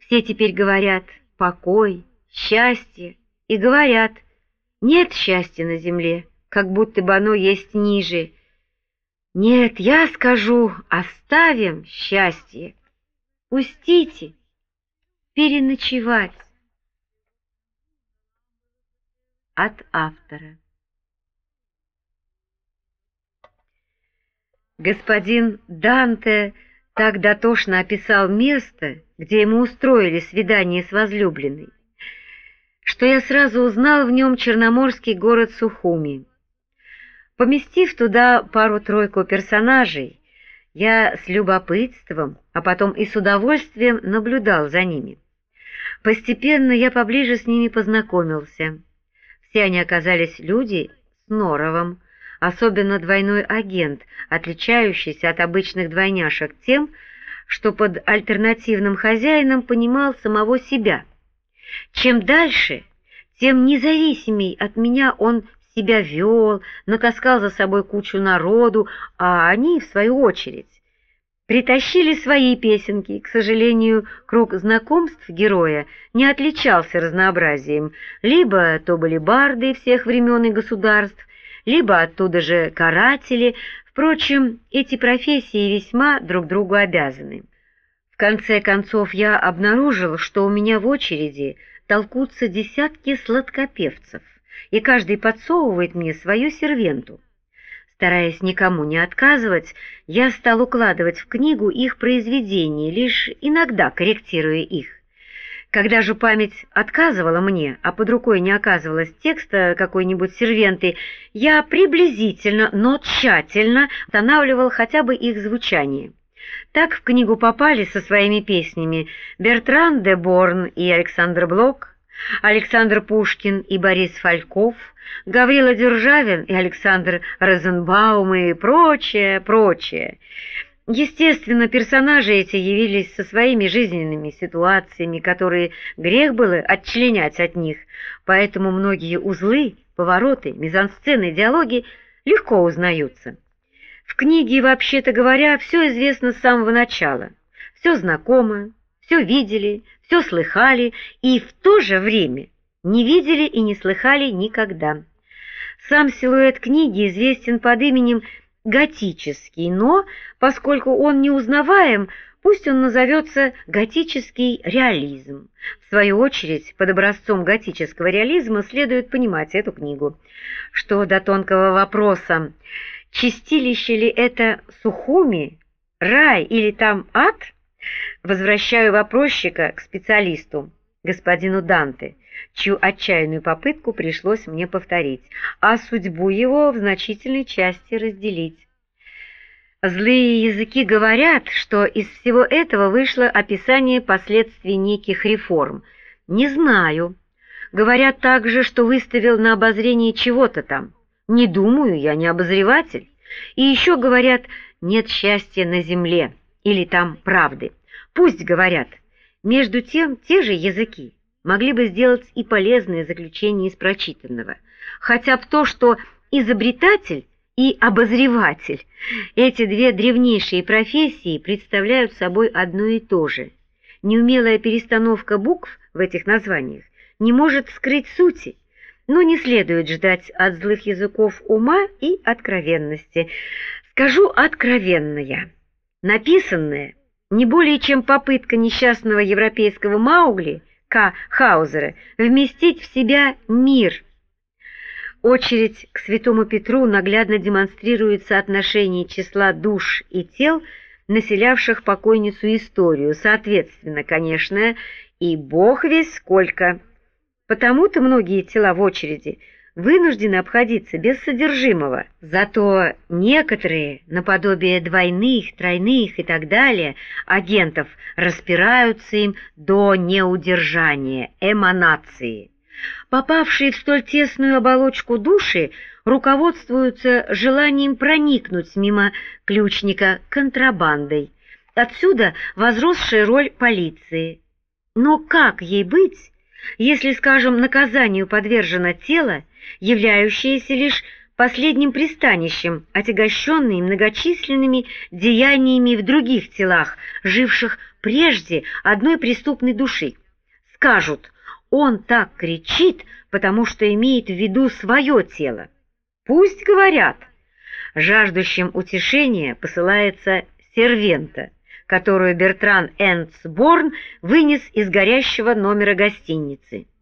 Все теперь говорят «покой», «счастье» и говорят «нет счастья на земле», как будто бы оно есть ниже. Нет, я скажу, оставим счастье, пустите переночевать. От автора. Господин Данте так дотошно описал место, где ему устроили свидание с возлюбленной, что я сразу узнал в нем черноморский город Сухуми. Поместив туда пару-тройку персонажей, я с любопытством, а потом и с удовольствием наблюдал за ними. Постепенно я поближе с ними познакомился. Все они оказались люди с норовом, особенно двойной агент, отличающийся от обычных двойняшек тем, что под альтернативным хозяином понимал самого себя. Чем дальше, тем независимей от меня он себя вел, натаскал за собой кучу народу, а они, в свою очередь, притащили свои песенки. К сожалению, круг знакомств героя не отличался разнообразием. Либо то были барды всех времен и государств, либо оттуда же каратели. Впрочем, эти профессии весьма друг другу обязаны. В конце концов, я обнаружил, что у меня в очереди толкутся десятки сладкопевцев, и каждый подсовывает мне свою сервенту. Стараясь никому не отказывать, я стал укладывать в книгу их произведения, лишь иногда корректируя их. Когда же память отказывала мне, а под рукой не оказывалось текста какой-нибудь сервенты, я приблизительно, но тщательно устанавливал хотя бы их звучание. Так в книгу попали со своими песнями Бертран де Борн и Александр Блок, Александр Пушкин и Борис Фальков, Гаврила Державин и Александр Розенбаум и прочее, прочее. Естественно, персонажи эти явились со своими жизненными ситуациями, которые грех было отчленять от них, поэтому многие узлы, повороты, мизансцены, диалоги легко узнаются. В книге, вообще-то говоря, все известно с самого начала, все знакомо, все видели, все слыхали и в то же время не видели и не слыхали никогда. Сам силуэт книги известен под именем готический, но, поскольку он неузнаваем, пусть он назовется готический реализм. В свою очередь, под образцом готического реализма следует понимать эту книгу. Что до тонкого вопроса, чистилище ли это Сухуми, рай или там ад, возвращаю вопросчика к специалисту, господину Данте, чью отчаянную попытку пришлось мне повторить, а судьбу его в значительной части разделить. Злые языки говорят, что из всего этого вышло описание последствий неких реформ. Не знаю. Говорят также, что выставил на обозрение чего-то там. Не думаю, я не обозреватель. И еще говорят, нет счастья на земле, или там правды. Пусть говорят. Между тем, те же языки могли бы сделать и полезное заключение из прочитанного. Хотя б то, что изобретатель и обозреватель, эти две древнейшие профессии представляют собой одно и то же. Неумелая перестановка букв в этих названиях не может скрыть сути, но не следует ждать от злых языков ума и откровенности. Скажу откровенное. Написанное не более чем попытка несчастного европейского Маугли К. Хаузера вместить в себя мир. Очередь к Святому Петру наглядно демонстрирует соотношение числа душ и тел, населявших покойницу историю, соответственно, конечно, и Бог весть сколько. Потому-то многие тела в очереди вынуждены обходиться без содержимого. Зато некоторые, наподобие двойных, тройных и так далее, агентов распираются им до неудержания, эманации. Попавшие в столь тесную оболочку души руководствуются желанием проникнуть мимо ключника контрабандой. Отсюда возросшая роль полиции. Но как ей быть, если, скажем, наказанию подвержено тело, являющееся лишь последним пристанищем, отягощенный многочисленными деяниями в других телах, живших прежде одной преступной души. Скажут: он так кричит, потому что имеет в виду свое тело. Пусть говорят. Жаждущим утешения посылается сервента, которую Бертран Энцборн вынес из горящего номера гостиницы.